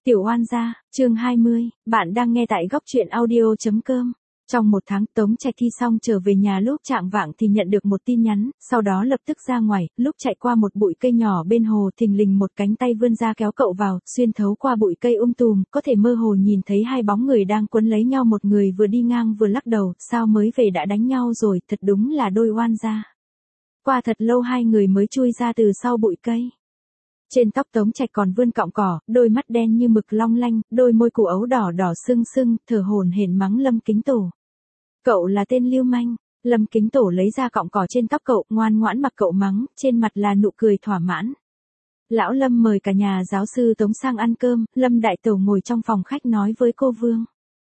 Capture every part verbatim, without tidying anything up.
Tiểu oan gia, chương hai mươi, bạn đang nghe tại góc truyện audio chấm com. Trong một tháng Tống Trạch thi xong trở về nhà lúc chạng vạng thì nhận được một tin nhắn, sau đó lập tức ra ngoài, lúc chạy qua một bụi cây nhỏ bên hồ thình lình một cánh tay vươn ra kéo cậu vào, xuyên thấu qua bụi cây um tùm, có thể mơ hồ nhìn thấy hai bóng người đang quấn lấy nhau, một người vừa đi ngang vừa lắc đầu, sao mới về đã đánh nhau rồi, thật đúng là đôi oan gia. Qua thật lâu hai người mới chui ra từ sau bụi cây. Trên tóc Tống Trạch còn vươn cọng cỏ, đôi mắt đen như mực long lanh, đôi môi củ ấu đỏ đỏ sưng sưng, thở hổn hển mắng Lâm Kính Tổ. Cậu là tên lưu manh. Lâm Kính Tổ lấy ra cọng cỏ trên tóc cậu, ngoan ngoãn mặc cậu mắng, trên mặt là nụ cười thỏa mãn. Lão Lâm mời cả nhà giáo sư Tống sang ăn cơm, Lâm Đại Tẩu ngồi trong phòng khách nói với cô Vương.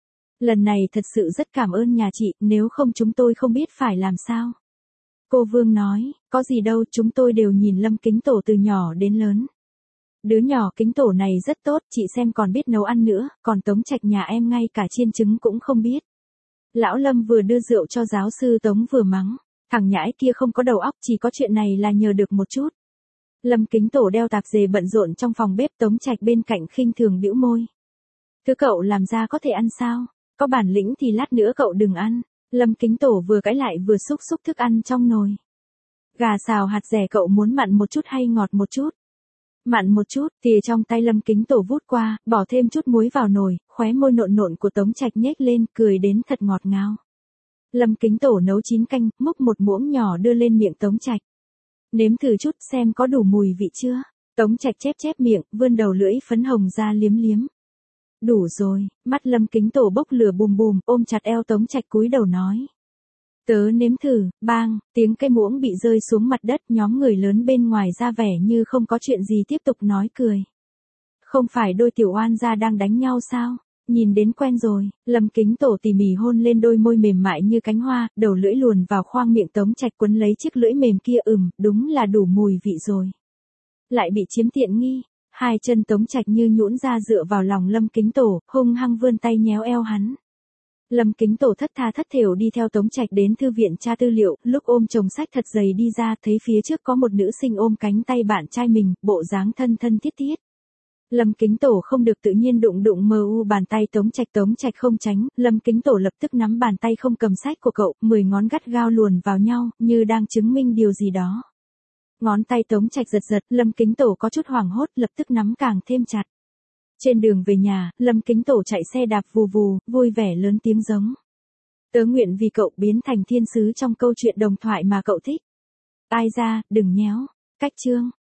Lần này thật sự rất cảm ơn nhà chị, nếu không chúng tôi không biết phải làm sao. Cô Vương nói, có gì đâu, chúng tôi đều nhìn Lâm Kính Tổ từ nhỏ đến lớn. Đứa nhỏ Kính Tổ này rất tốt, chị xem còn biết nấu ăn nữa, còn Tống Trạch nhà em ngay cả chiên trứng cũng không biết. Lão Lâm vừa đưa rượu cho giáo sư Tống vừa mắng, thằng nhãi kia không có đầu óc, chỉ có chuyện này là nhờ được một chút. Lâm Kính Tổ đeo tạp dề bận rộn trong phòng bếp, Tống Trạch bên cạnh khinh thường bĩu môi. Thứ cậu làm ra có thể ăn sao? Có bản lĩnh thì lát nữa cậu đừng ăn. Lâm Kính Tổ vừa cãi lại vừa xúc xúc thức ăn trong nồi. Gà xào hạt dẻ cậu muốn mặn một chút hay ngọt một chút? Mặn một chút, thìa trong tay Lâm Kính Tổ vút qua, bỏ thêm chút muối vào nồi, khóe môi nộn nộn của Tống Trạch nhếch lên, cười đến thật ngọt ngào. Lâm Kính Tổ nấu chín canh, múc một muỗng nhỏ đưa lên miệng Tống Trạch. Nếm thử chút xem có đủ mùi vị chưa? Tống Trạch chép chép miệng, vươn đầu lưỡi phấn hồng ra liếm liếm. Đủ rồi, mắt Lâm Kính Tổ bốc lửa bùm bùm, ôm chặt eo Tống Trạch cúi đầu nói. Tớ nếm thử, bang, tiếng cây muỗng bị rơi xuống mặt đất, nhóm người lớn bên ngoài ra vẻ như không có chuyện gì tiếp tục nói cười. Không phải đôi tiểu oan gia đang đánh nhau sao? Nhìn đến quen rồi, Lâm Kính Tổ tỉ mỉ hôn lên đôi môi mềm mại như cánh hoa, đầu lưỡi luồn vào khoang miệng Tống Trạch quấn lấy chiếc lưỡi mềm kia, ừm, đúng là đủ mùi vị rồi. Lại bị chiếm tiện nghi, hai chân Tống Trạch như nhũn ra dựa vào lòng Lâm Kính Tổ, hung hăng vươn tay nhéo eo hắn. Lâm Kính Tổ thất tha thất thểu đi theo Tống Trạch đến thư viện tra tư liệu, lúc ôm chồng sách thật dày đi ra, thấy phía trước có một nữ sinh ôm cánh tay bạn trai mình, bộ dáng thân thân thiết thiết. Lâm Kính Tổ không được tự nhiên đụng đụng mờ u bàn tay Tống Trạch, Tống Trạch không tránh, Lâm Kính Tổ lập tức nắm bàn tay không cầm sách của cậu, mười ngón gắt gao luồn vào nhau, như đang chứng minh điều gì đó. Ngón tay Tống Trạch giật giật, Lâm Kính Tổ có chút hoảng hốt, lập tức nắm càng thêm chặt. Trên đường về nhà, Lâm Kính Tổ chạy xe đạp vù vù, vui vẻ lớn tiếng giống. Tớ nguyện vì cậu biến thành thiên sứ trong câu chuyện đồng thoại mà cậu thích. Ai ra, đừng nhéo. Cách chương.